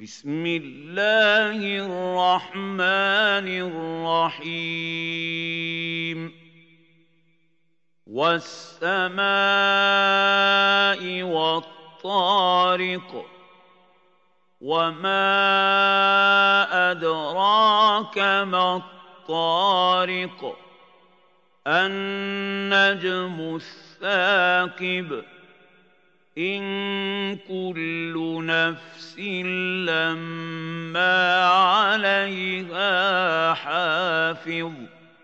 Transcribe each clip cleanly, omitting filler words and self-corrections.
بسم الله الرحمن الرحيم والسماء والطارق وما أدراك ما الطارق النجم الثاقب إن كل نفس لما عليها حافظ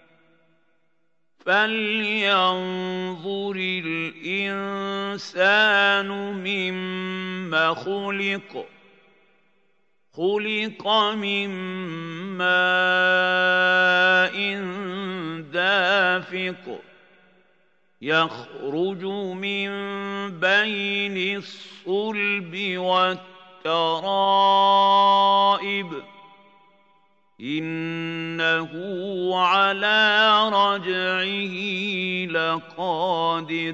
فلينظر الإنسان مما خلق من ماء دافق يخرج من بين الصلب والترائب إنه على رجعه لقادر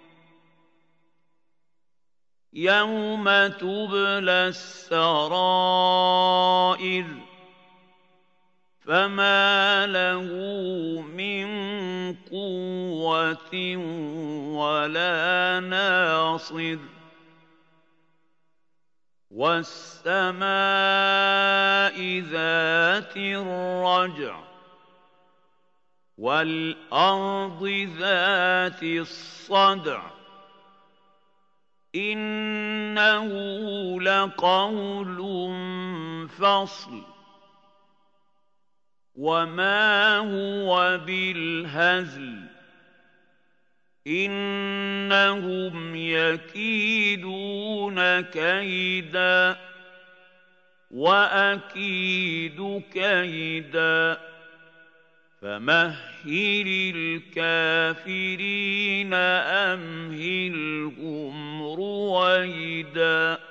يوم تبلى السرائر فما له من قوة ولا ناصر والسماء ذات الرجع والأرض ذات الصدع إنه لقول فصل وما هو بالهزل إنهم يكيدون كيدا وأكيد كيدا فمهل الكافرين أمهلهم رويدا